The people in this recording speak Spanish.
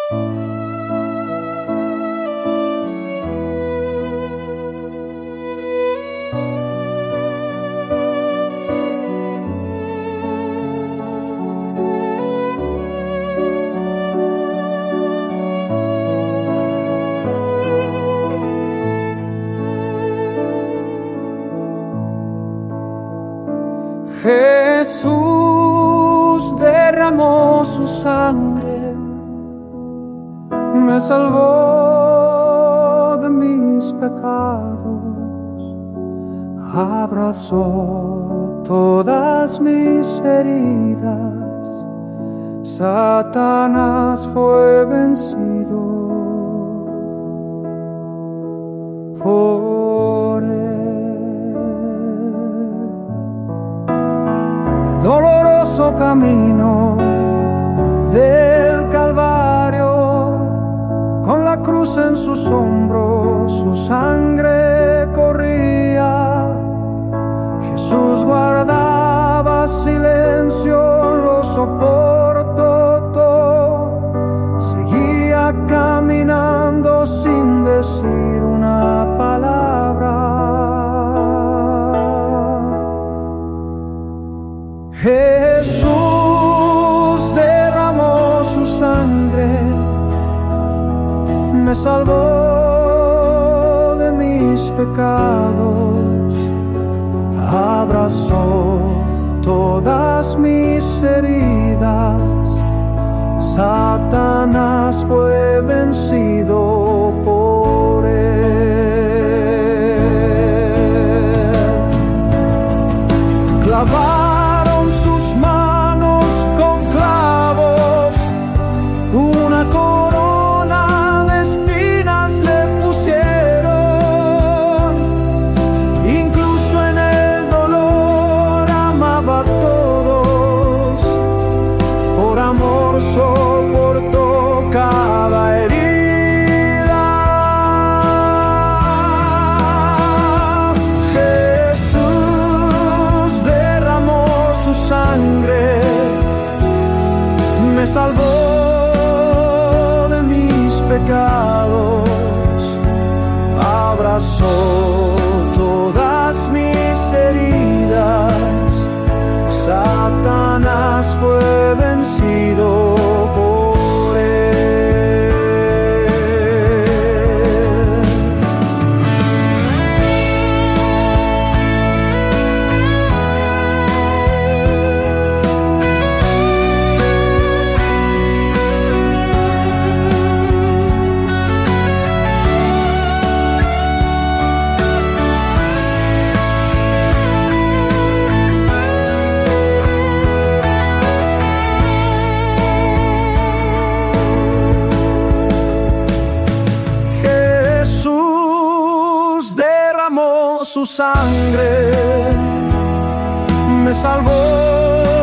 Jesús derramó su sangre, me salvó de mis pecados, abrazó todas mis heridas, Satanás fue vencido por él. Doloroso camino del Calvario, con la cruz en sus hombros, su sangre corría. Jesús guardaba silencio, lo soportó todo, seguía caminando sin decir una palabra. Jesús derramó su sangre, me salvó de mis pecados, abrazó todas mis heridas, Satanás fue vencido por él. Clavaron sus manos con clavos, una corona de espinas le pusieron. Incluso en el dolor amaba a todos, por amor soportó cada herida. Jesús derramó su sangre, me salvó de mis pecados, abrazó todas mis heridas, Satanás fue vencido por él. Su sangre me salvó